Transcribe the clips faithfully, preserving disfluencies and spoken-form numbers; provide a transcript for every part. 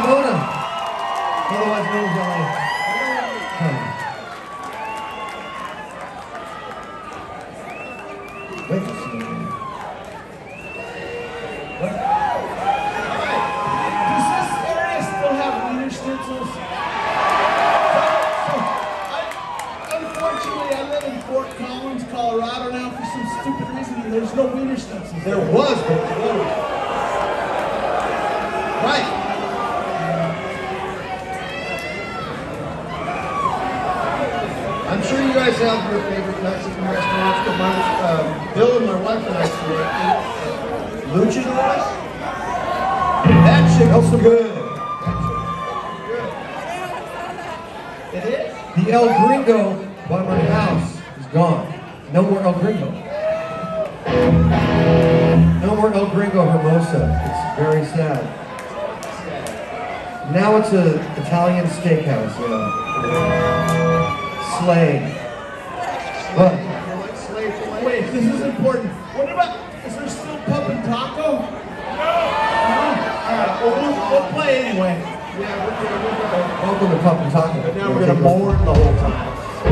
Pomona, otherwise known as L A. Huh. Wait just a minute. What? Does this area still have wiener schnitzels? So, I, unfortunately, I live in Fort Collins, Colorado now for some stupid reason. There's no wiener schnitzels. There was, but it's closed. Right. I'm sure you guys have your favorite Mexican restaurants, but my, um, Bill and my wife and I ate Luchadores. That shit was good. It is? The El Gringo by my house is gone. No more El Gringo. No more El Gringo Hermosa. It's very sad. Now it's an Italian steakhouse, yeah. Slay. What? Wait, this is important. What about, is there still Pup and Taco? No! Alright, well, we'll, we'll play anyway. Yeah, we're gonna, we're gonna, welcome to Pup and Taco. But now we're gonna mourn the whole time.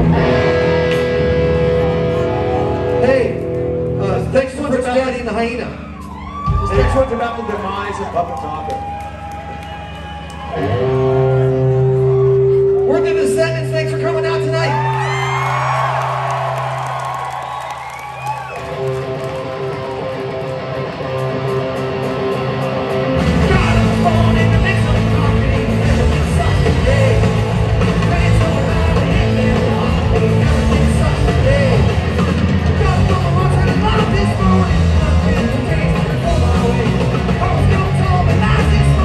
Hey, uh, thanks for Rich Daddy and the Hyena. This next one's about the demise of Pup and Taco. We're the Descendants. Thanks for coming out tonight. This morning, nothing came before my way. I was gonna tell the lies.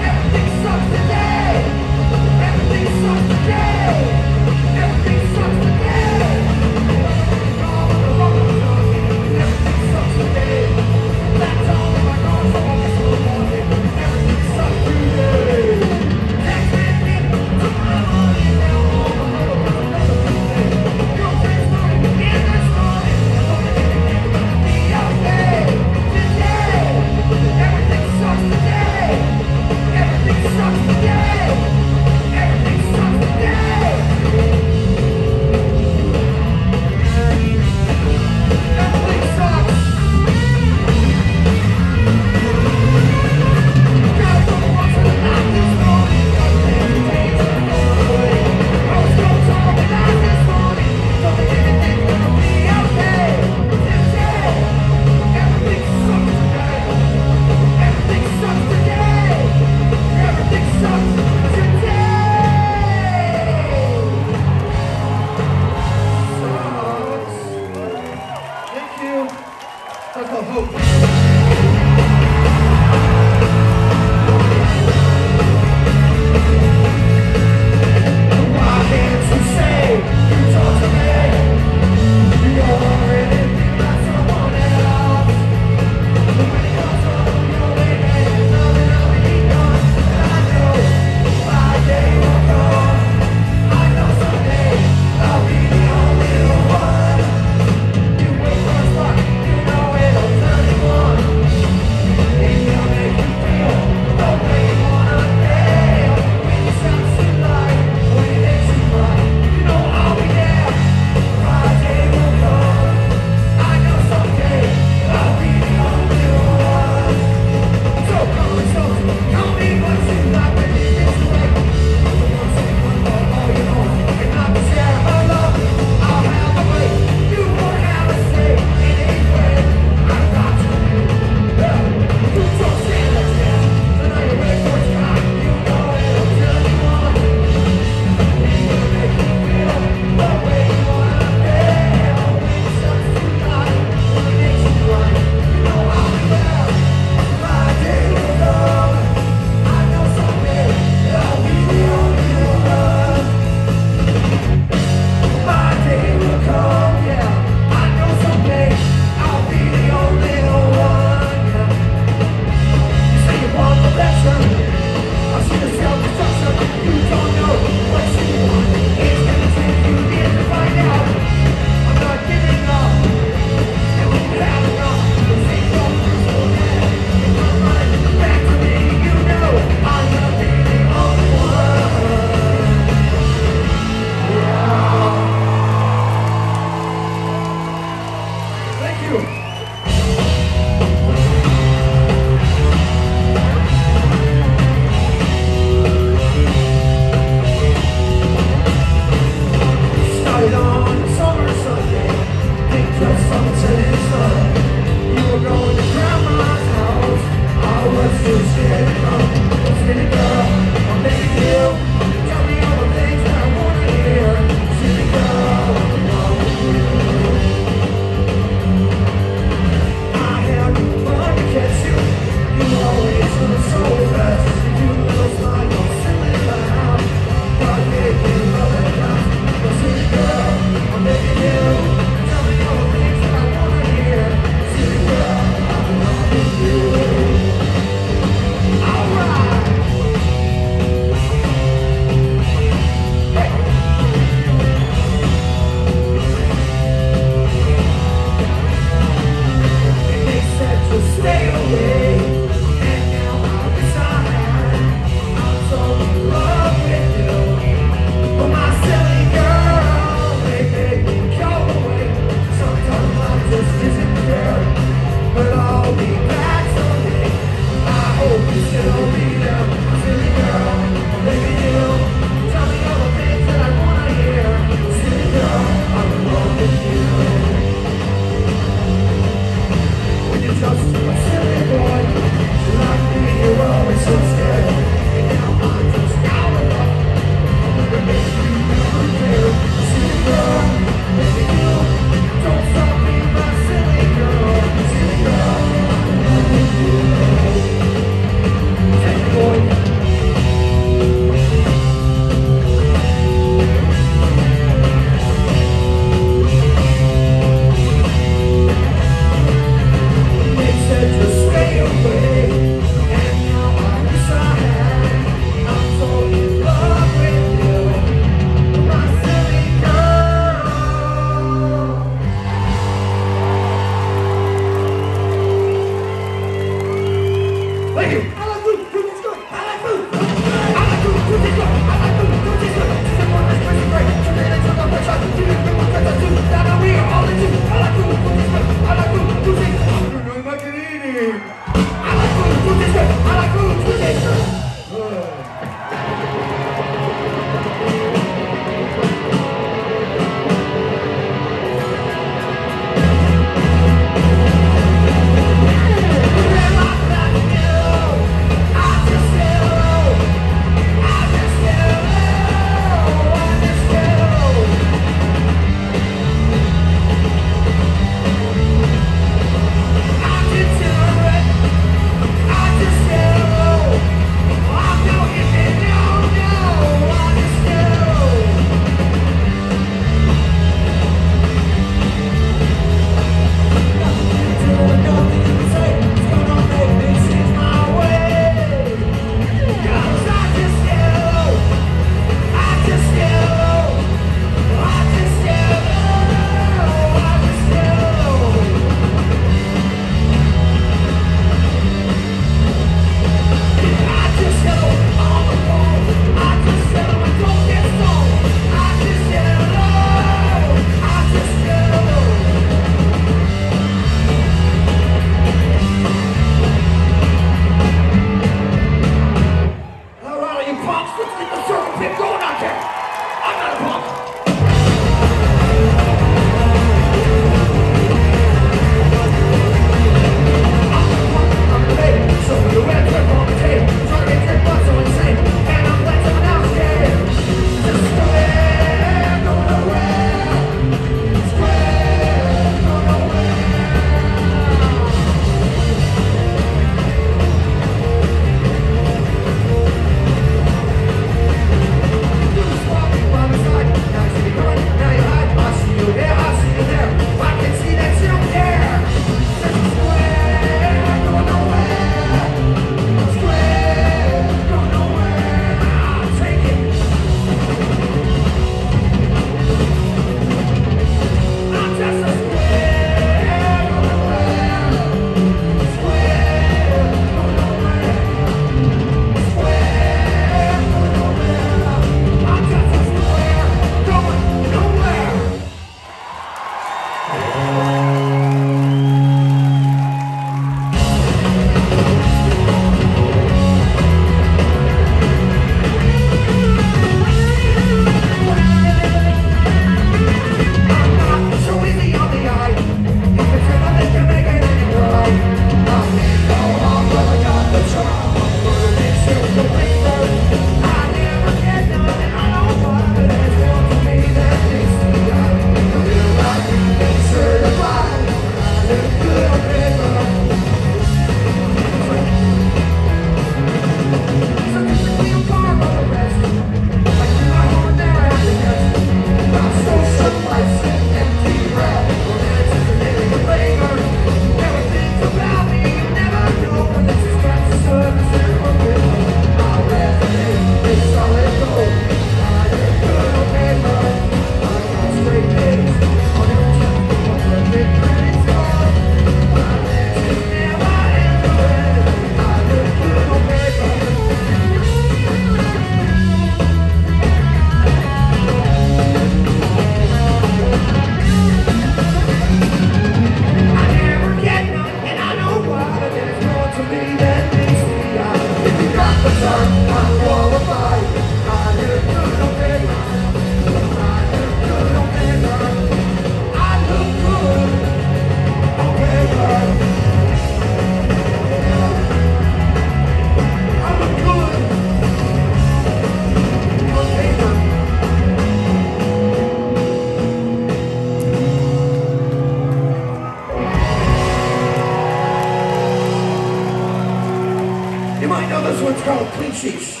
called Clean Sheets.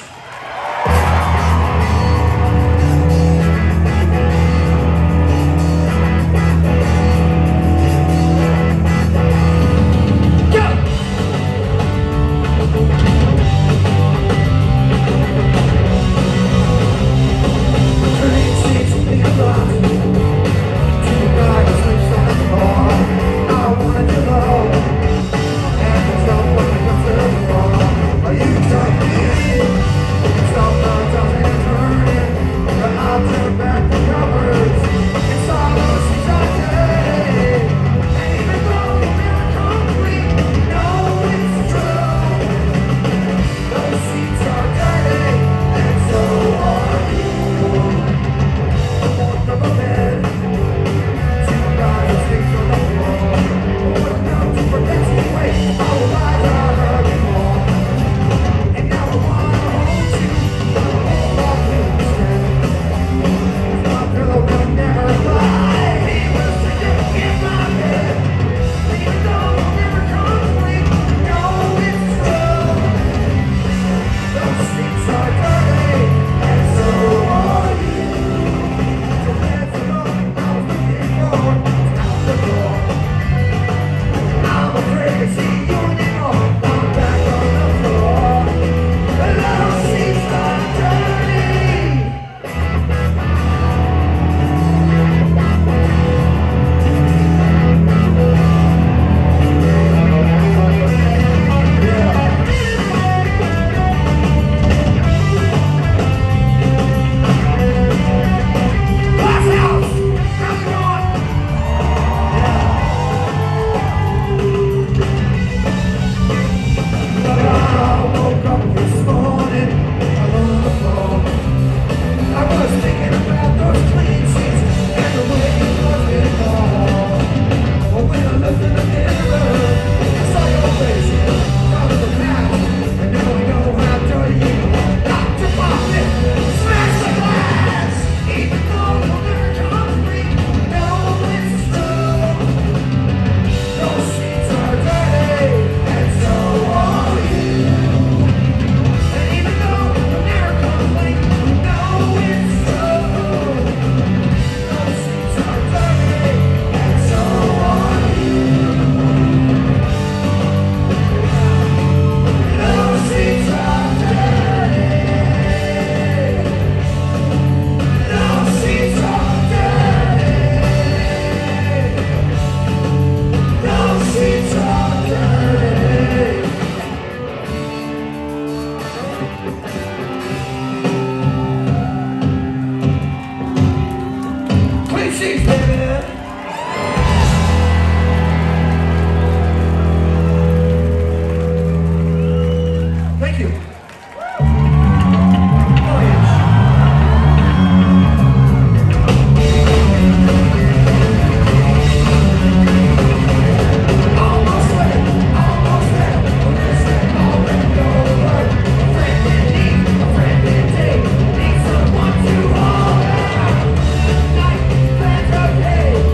Hey!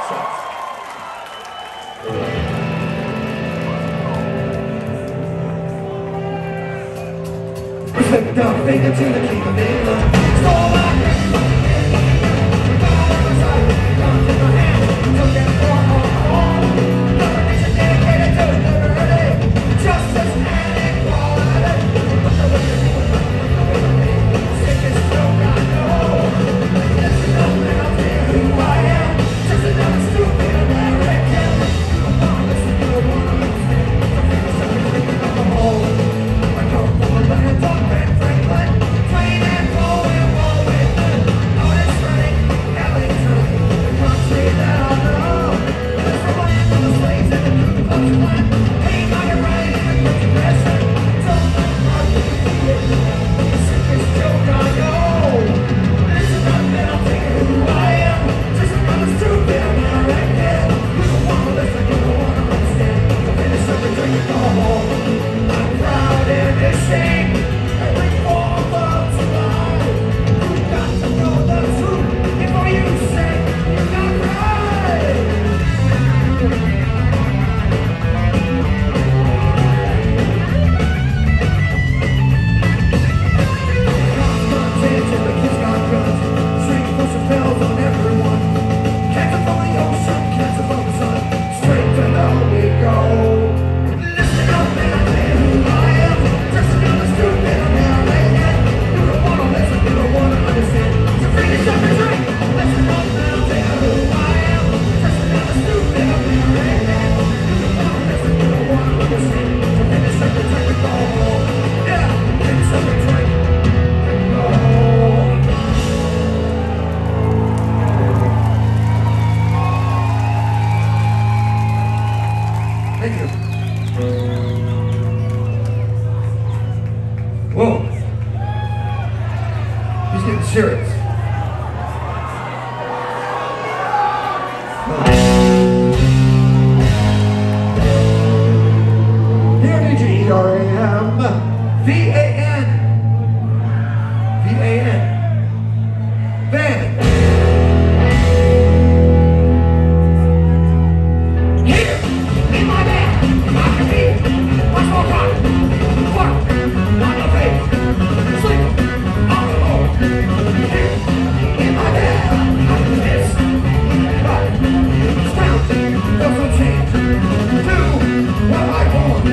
Respect the finger to the king of England. Stole my dreams from the king. Got on my side, guns in my hand. Took it for all. Another nation dedicated to liberty, justice and equality. But the way you do it, sick as joke, I know. Listen up and I'll tell you who I am. Just another stupid American. You don't wanna listen, you don't wanna understand. Don't think it's something bringing up the hole. I come from a land of Ben Franklin, train and flow and war with them. Otis Redding, Ellington, the country that I know. It's the land of the slaves and the Ku Klux Klan. Pain by your right and the Great Depression. Don't let the market be it. The sickest joke I know. Listen up and I'll tell you who I am. Just another stupid American. You don't wanna listen, you don't wanna understand. Finish up and drink it all. I'm proud and ashamed. Every form of survival. You got to know the truth before you say you're not right. Confronted till the kids got guns. String pushing bells on everyone. Cancer from the ocean, cancer from the sun. Straight to hell we go. Listen up and I'll tell you who I am. Just another stupid American. You don't wanna listen, you don't wanna understand. So finish up and drink. Listen up and I'll tell you who I am. Just another stupid American. You don't wanna listen, you don't wanna understand. So finish up and drink and go home. Yeah, finish up and drink and go home. Thank you. Whoa. He's getting serious. Here D G R A M V A N V A N Van. Here in my bed, I can be much more fun. Fun, on the face, sleep on the floor. Here in my bed, I can do this. But sound does not change. Do what I want.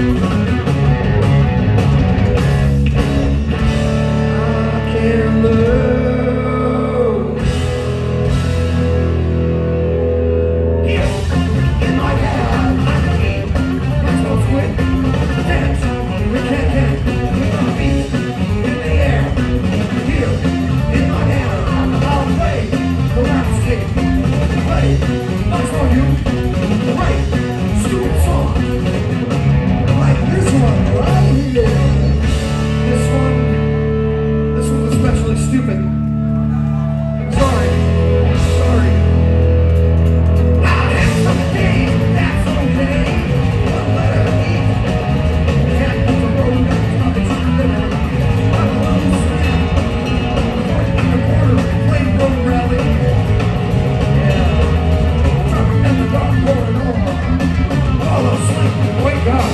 I can lose. Here in my bed, I can eat. Let's go squid, dance, we can't dance, we got feet in the air. Here in my hand, I'll play the rap stick, play much for you, great, stupid song, like this one right here. This one, this one's especially stupid. Sorry, sorry. I'll have some days, that's okay. One letter E. Can't put the road up, it's not the dinner. I'm alone, Sam. In the corner, play road rally. Yeah. Truck at the dark corridor. Fall asleep, wake up.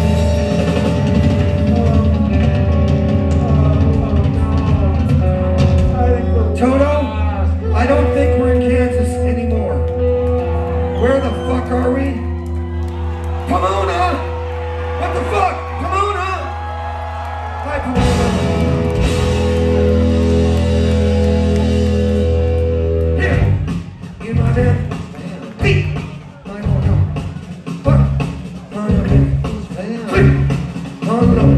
Toto, I don't think we're in Kansas anymore. Where the fuck are we? Pomona! What the fuck? Pomona! Hi, Pomona. Here, in my bed, beat my motor. Fuck, on the bed, sleep on the low.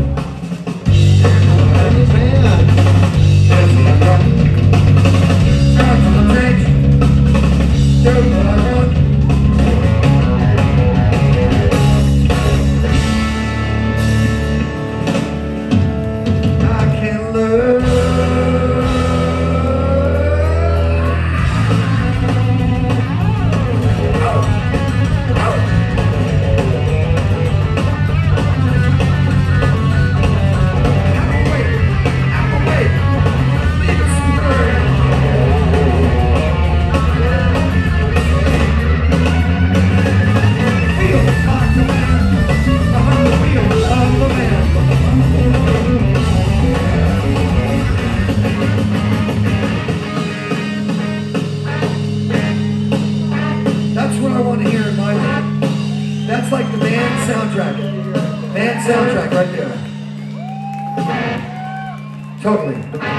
That's what I got. Start from the bridge, do what I want. soundtrack. Band soundtrack right there. Totally.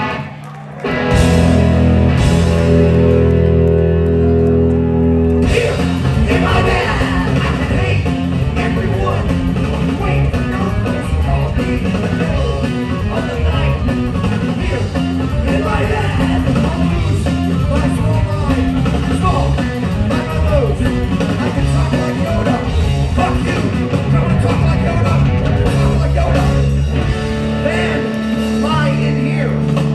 Here, in my bed, I can hate everyone. Wait, no place to call me in the middle of the night. Here, in my bed, I'll lose my small mind. Small, like my nose. I can talk like Yoda. Fuck you. Gonna talk like Yoda. Talk like Yoda. Band, lie in here.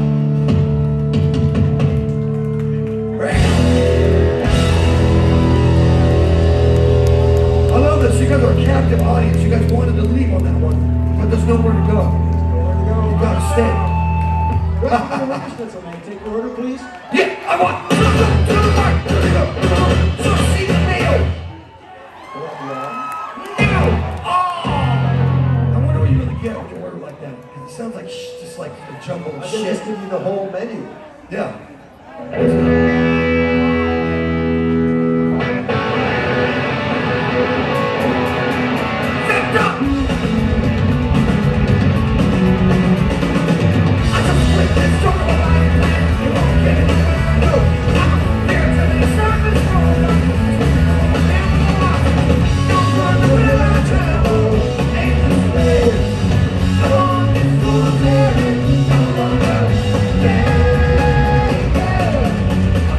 I love this. You guys are a captive audience. You guys wanted to leave on that one, but there's nowhere to go. You gotta stay. What's the request, man? Take your order, please. Yeah, I want to the to the right. There you go. So see the nail. Nail. Oh. I wonder what you really get when you order like that. Because it sounds like sh just like a jumble of I shit. just give you the whole menu. Yeah. Zip up. I just flipped this door of a line. You won't get it. No, I'm here to the surface road. Don't run the will I travel. Ain't this way. I'm on this full of terror. I'm on the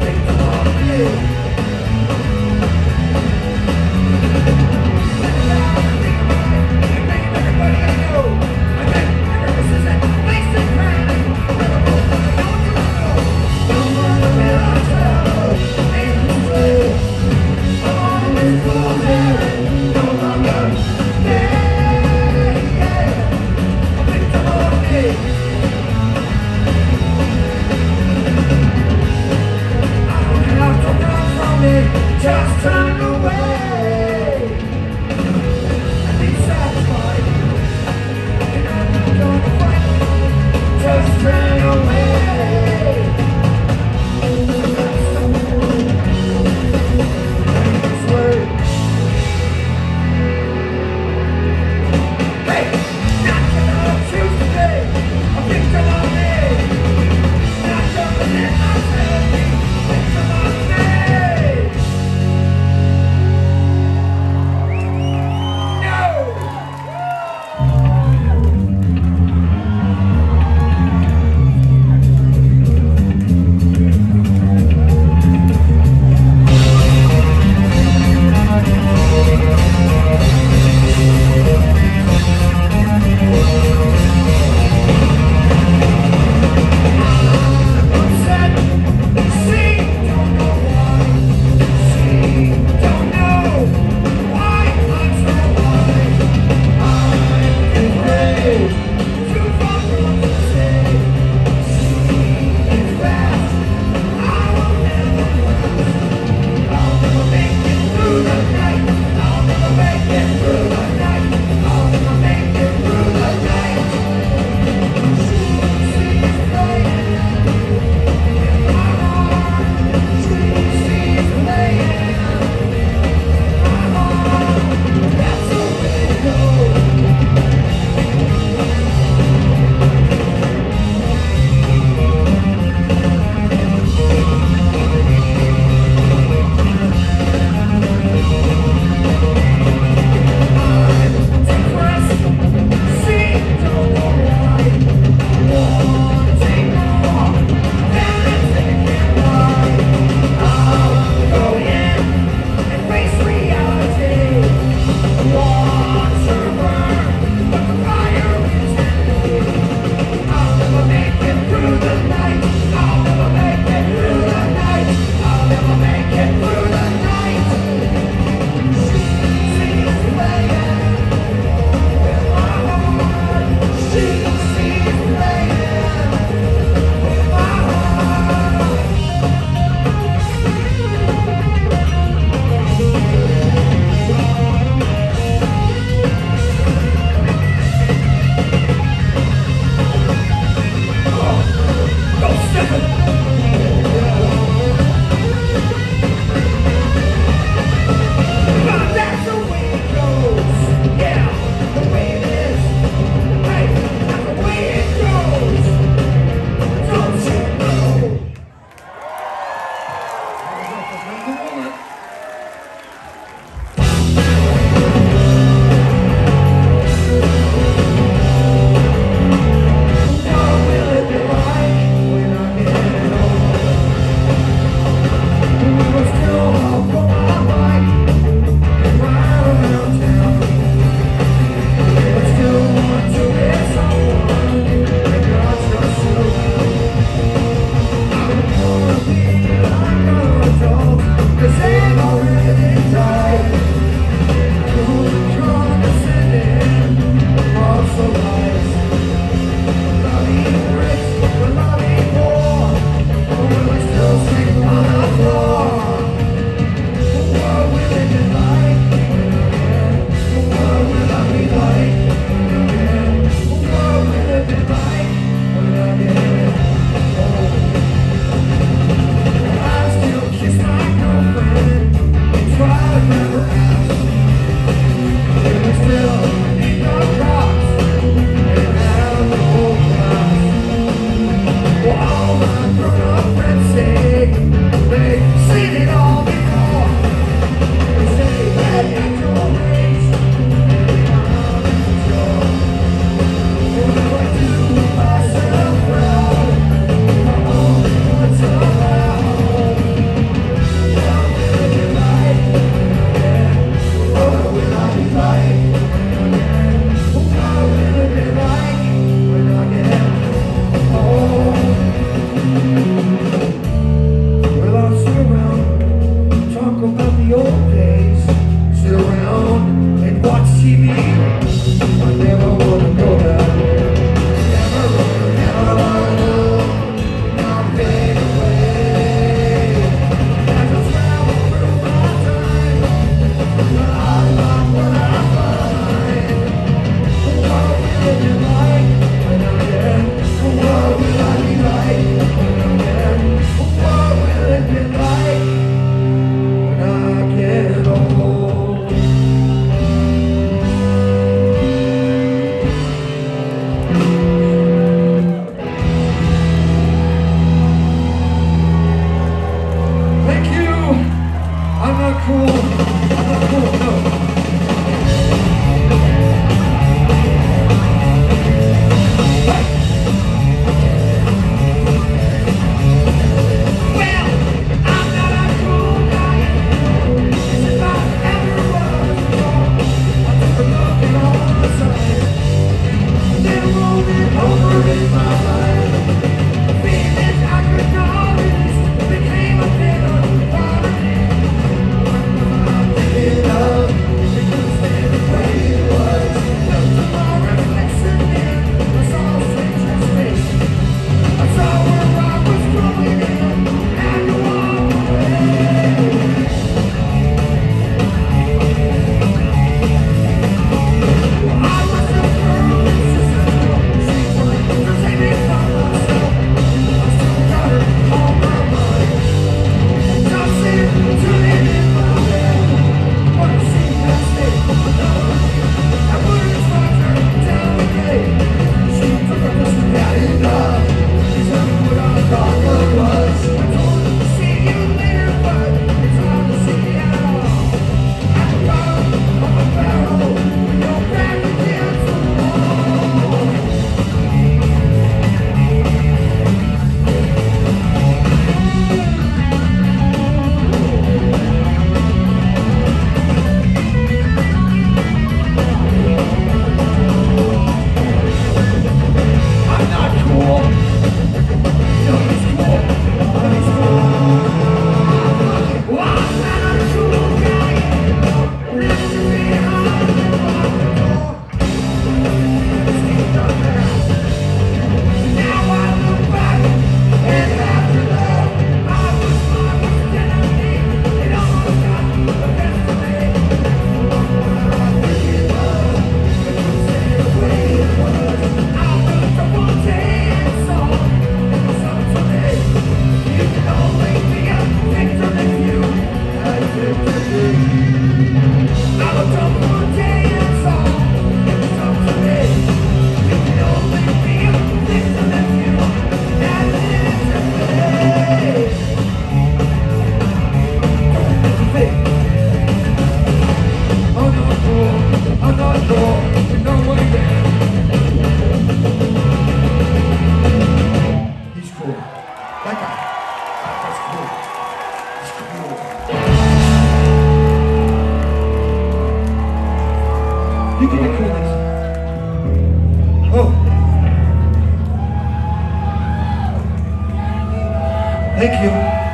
Thank you.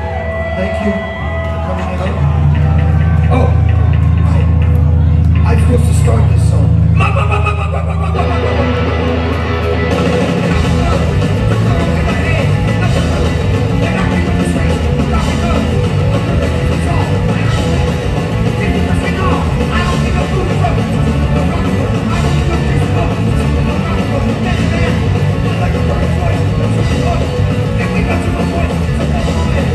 Thank you for coming in. Oh, I, I'm supposed to start this song. Like a butterfly, and we got to the point.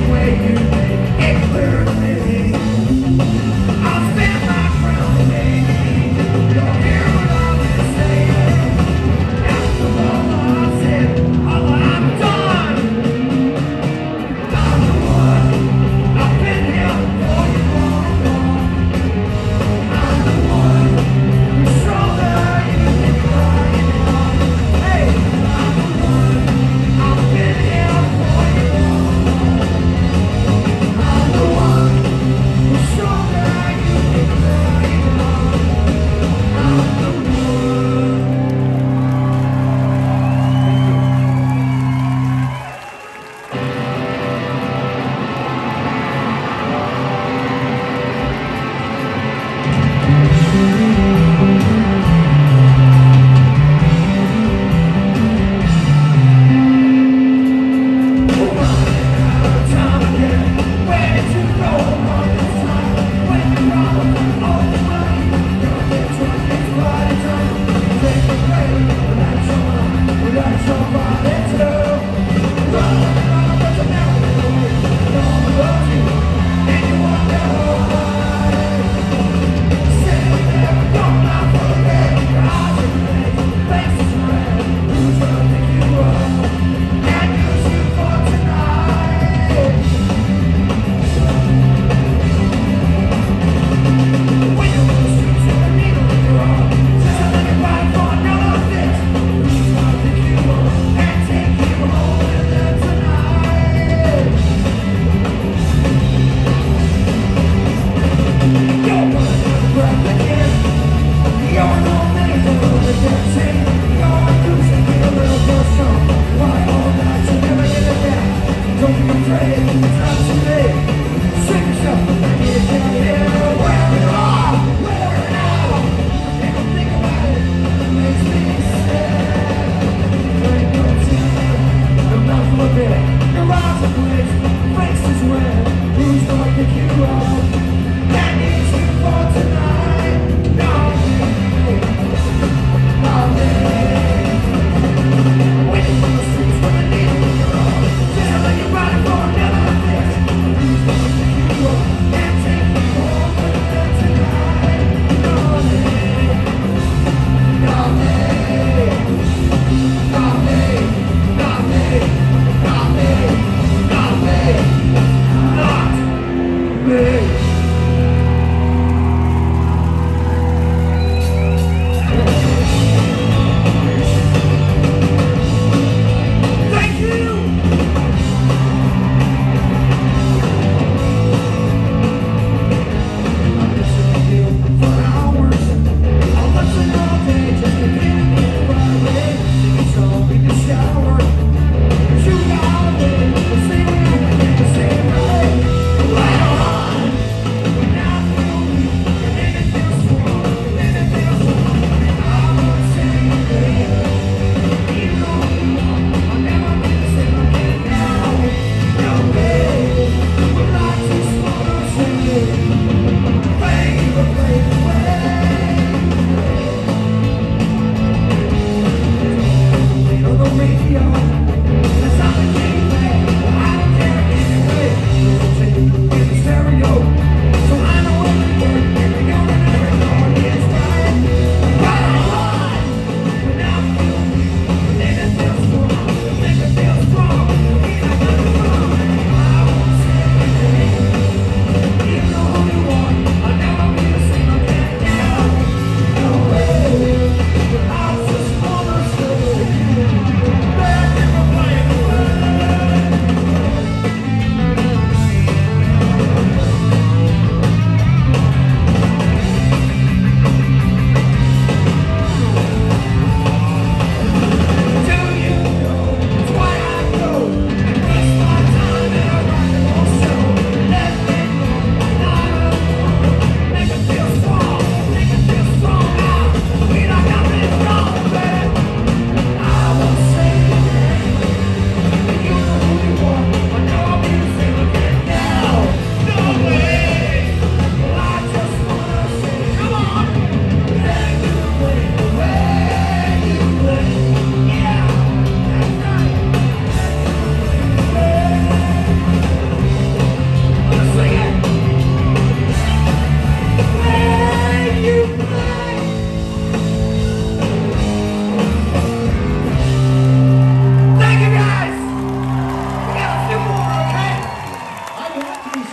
me.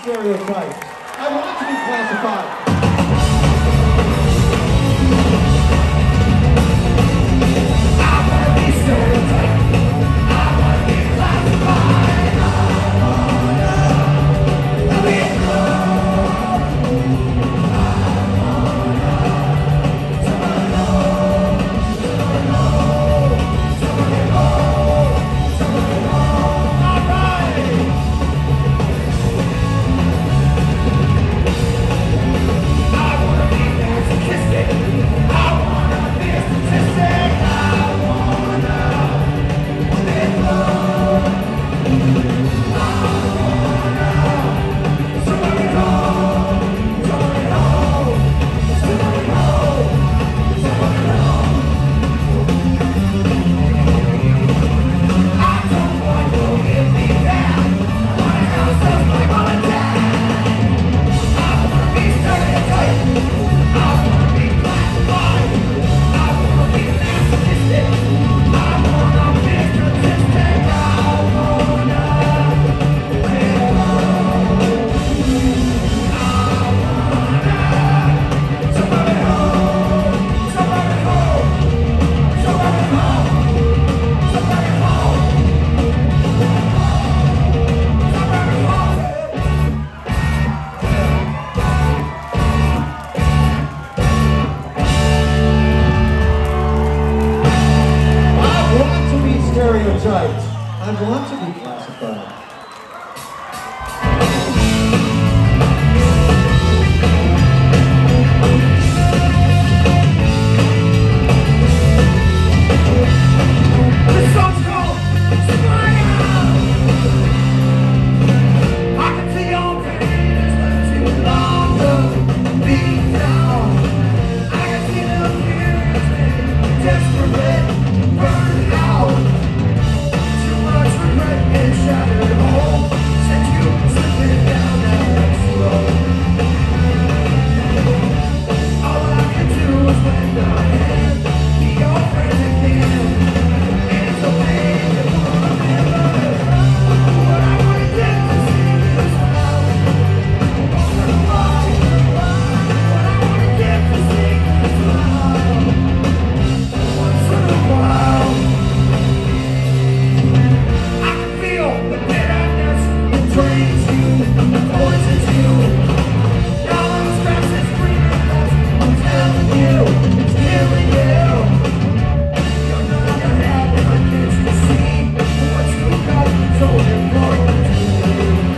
stereotypes. I want to be classified. I want to be stereotyped. I want to be classified. I wanna be loved. I wanna someone know, someone know, someone know, someone know. All right. I wanna be masochistic. I wanna be a statistic. I wanna be loved. I wanna somebody know, somebody know, somebody know, somebody know. I don't want to give me back. I wanna have stuff like mom and dad. I wanna be stereotyped. I wanna be classified. I wanna be masochistic. I wanna be statistic. I wanna be loved. I wanna somebody know, somebody know, somebody know, somebody know, somebody know. I want to be stereotyped. I want to be classified. This song's called Smile. I can see your face left too long to be down. I can see the fears and desperate burn out. Too much regret and shattered hope sent you slipping down that slope. All I can do is lend a hand, be your friend again. And it's okay to remember what I wanted them to see as well. Once in a while, what I wanted them to see as well. Once in a while, I can feel the bitterness that drains you, poisons you. Now those grasses greener left, I'm telling you, it's killing you. You're not gonna have my kids to see what you got so important to you.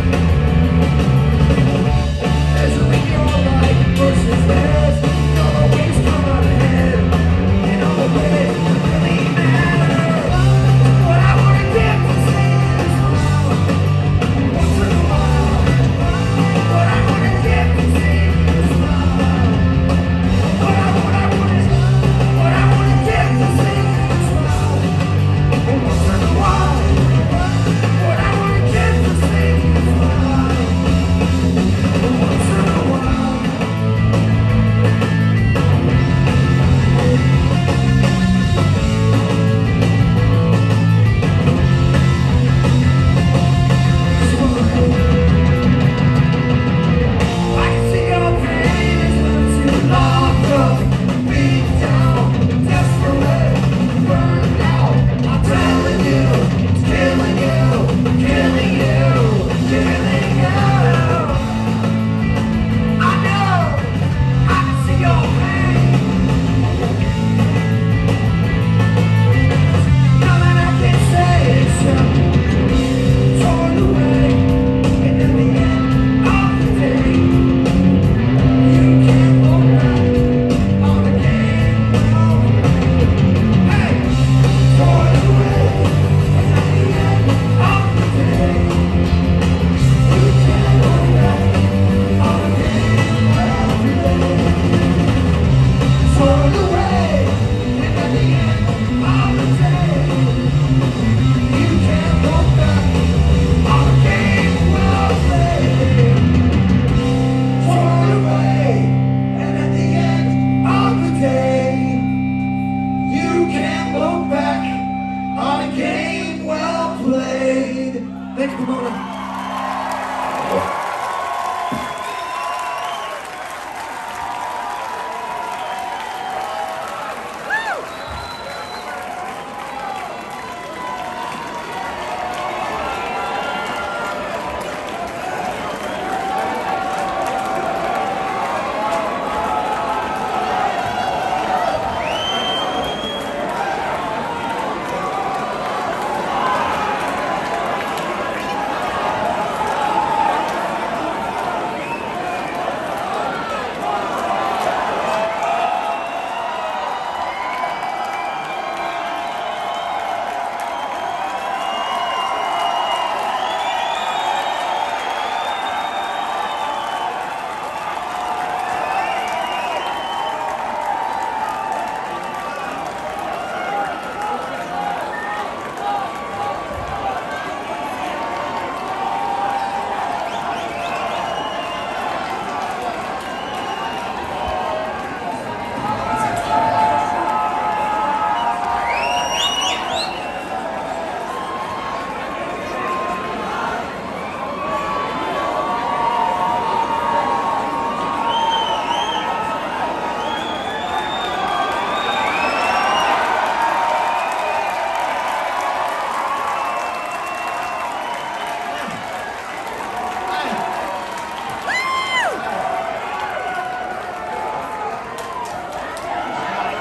Measuring your life versus theirs, you're always come out ahead in all the ways that really matter. What I wanted them to say is, once in a while,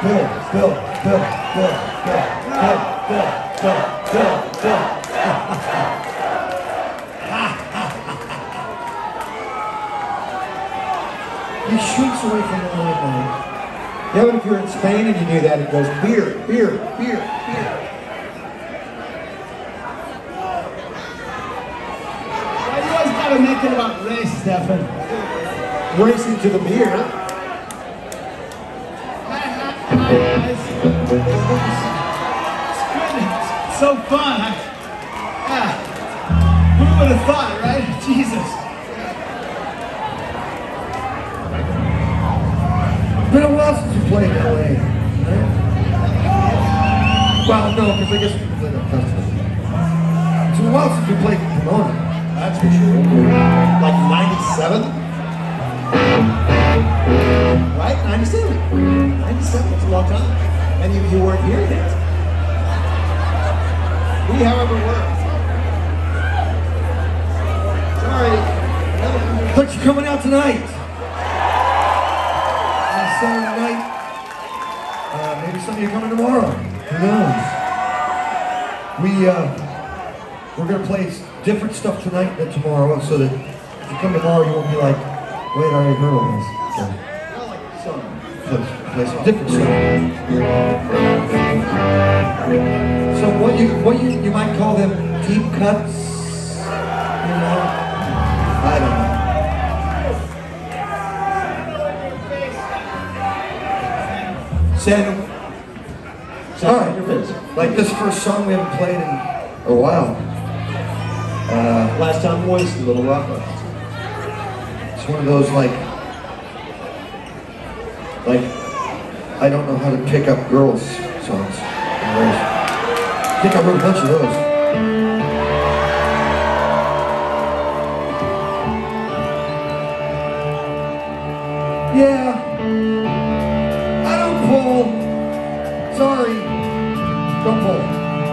Bill, Bill, Bill, Bill, Bill, Bill, Bill, Bill, Bill, Bill. He shrinks away from the light line. Yeah, but if you're in Spain and you do that, it goes beer, beer, beer, beer. Why you always gotta make it about race, Stefan? Racing to the beer. Hi, hi, hi, guys. It's good. It's so fun. I, yeah. Who would have thought, right? Jesus. It's been a while since we played in L A, right? Well, no, because I guess we played at festival. It's been a while since we played in Pomona. That's for sure. Like ninety-seven? Right? ninety-seven. ninety-seven, it's a long time. And you, you weren't here yet. We, however, were. Sorry. Thanks for coming out tonight. Uh, Saturday night. Uh, maybe some of you are coming tomorrow. Who knows? We, uh, we're going to play different stuff tonight than tomorrow, so that if you come tomorrow, you won't be like, wait, I already heard all this. So, play, play some different stuff. So what you, what you, you might call them deep cuts, you know? I don't know. Samuel. All right, like this first song we haven't played in a while. Uh, Last time Moist, a little rough. it's one of those like, like, I don't know how to pick up girls songs. I think I wrote a bunch of those. Yeah. I don't pull. Sorry. Don't pull.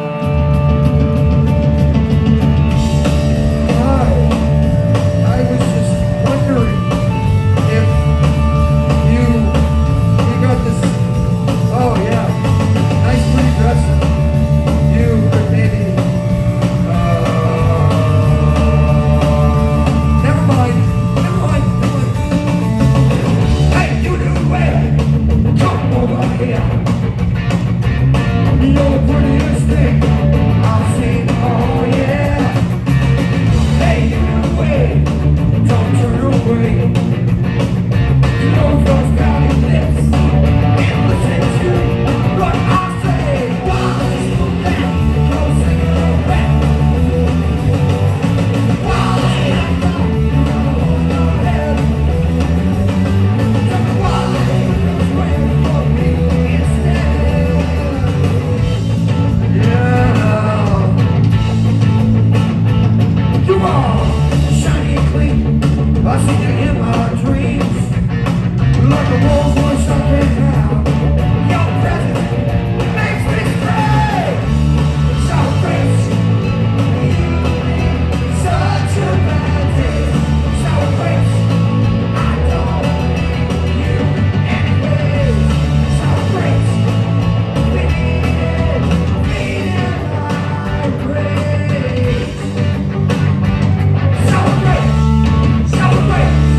Hi. I was just wondering if you you got this. Oh yeah. Nice pretty dress. You could maybe uh never mind. Never mind. Never mind. Hey, you do way. Come over here. You're the prettiest thing I've seen, oh yeah. Hey, you do way. Don't turn away. You know those guys lips and listen to what I say. Why is that? Go sing it away. Why is that? Go ahead. Why is that? For me instead. Yeah. You are shiny and clean. I see you in my dreams. Like a rose bush I can't have. Your presence makes me stray. So great. Such a bad day. So great. I don't need you anyways. So great. We need it. We need grace. So great. So great.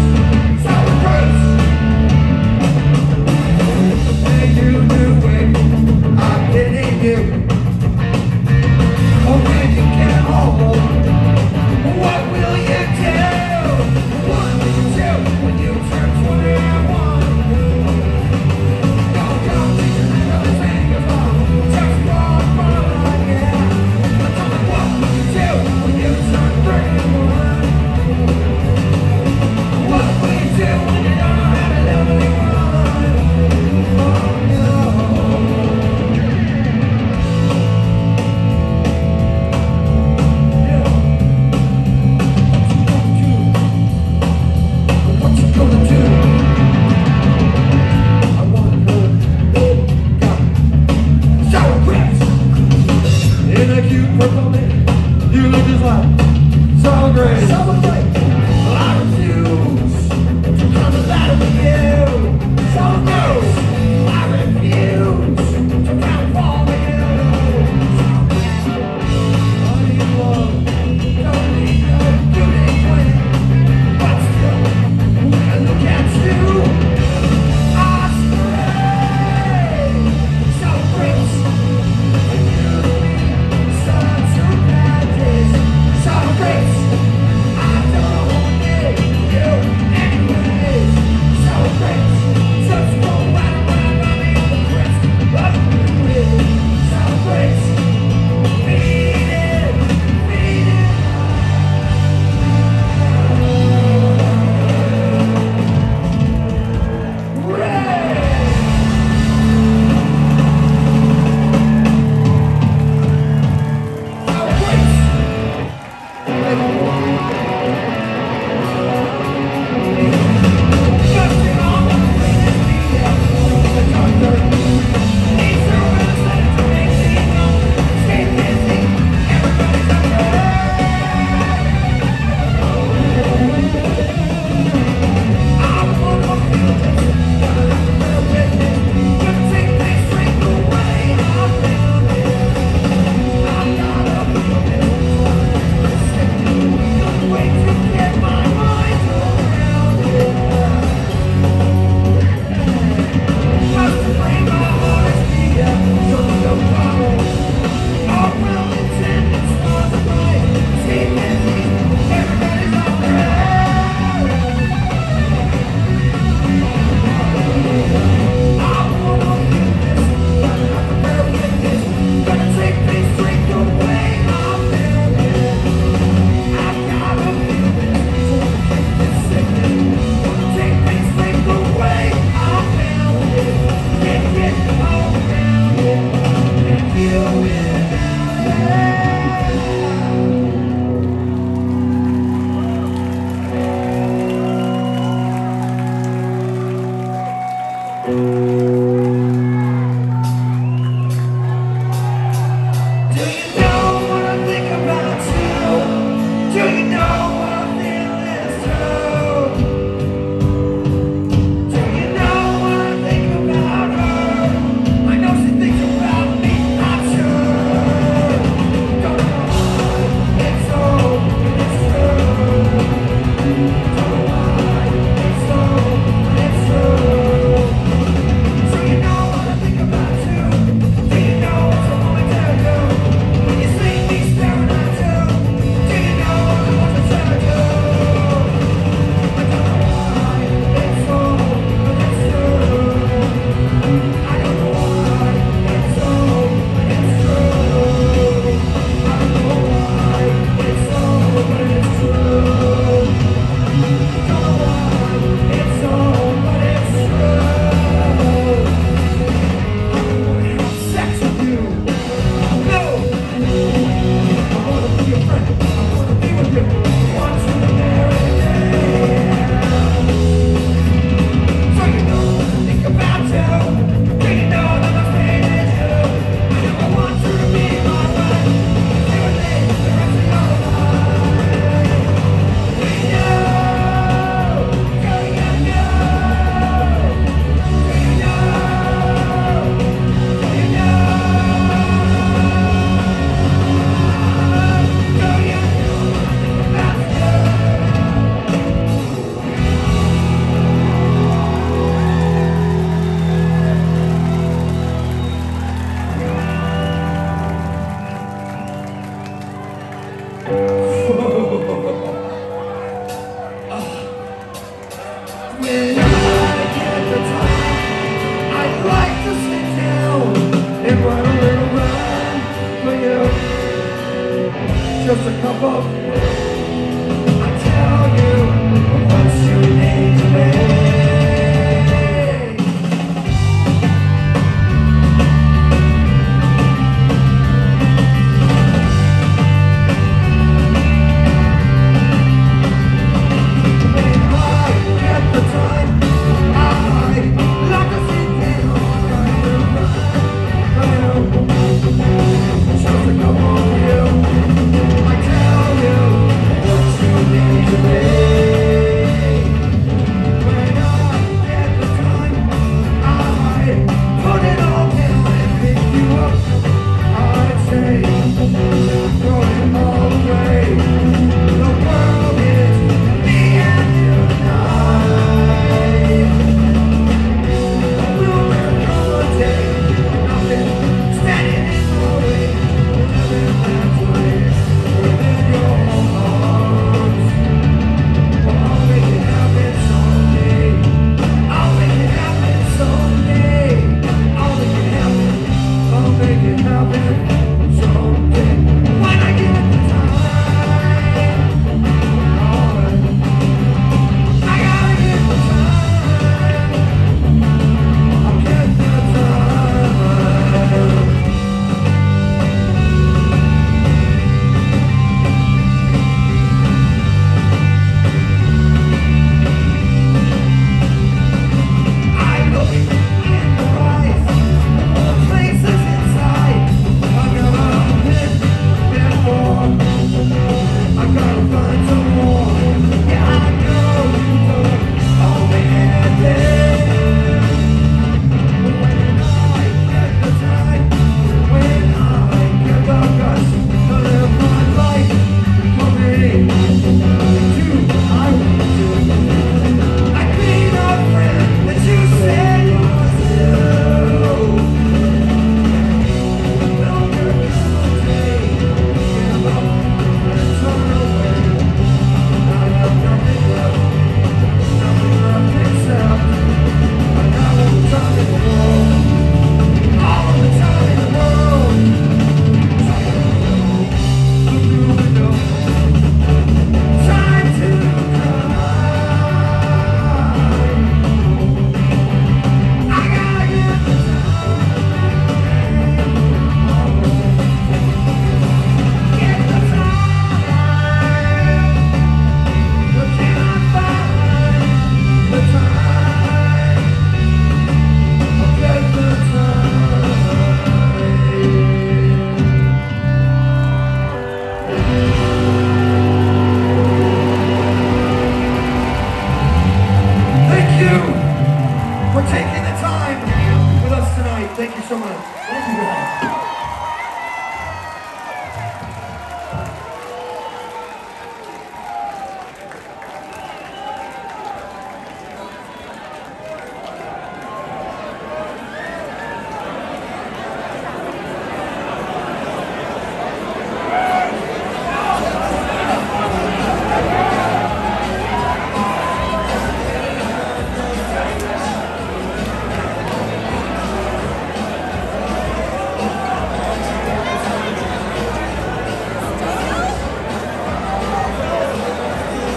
both